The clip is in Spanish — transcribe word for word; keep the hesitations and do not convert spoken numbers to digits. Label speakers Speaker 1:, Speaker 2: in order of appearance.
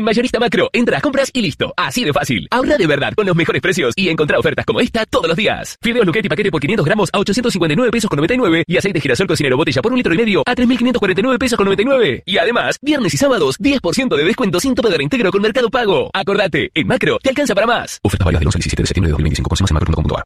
Speaker 1: En Mayorista Macro, entras, compras y listo. Así de fácil. Ahorra de verdad con los mejores precios y encontrá ofertas como esta todos los días. Fideos Luchetti paquete por quinientos gramos a ochocientos cincuenta y nueve pesos con noventa y nueve y aceite girasol cocinero botella por un litro y medio a tres mil quinientos cuarenta y nueve pesos con noventa y nueve. Y además, viernes y sábados, diez por ciento de descuento sin tope de reintegro con Mercado Pago. Acordate, en Macro te alcanza para más. Oferta válida del once al diecisiete de septiembre de dos mil veinticinco. Consumas en macro punto com punto a r.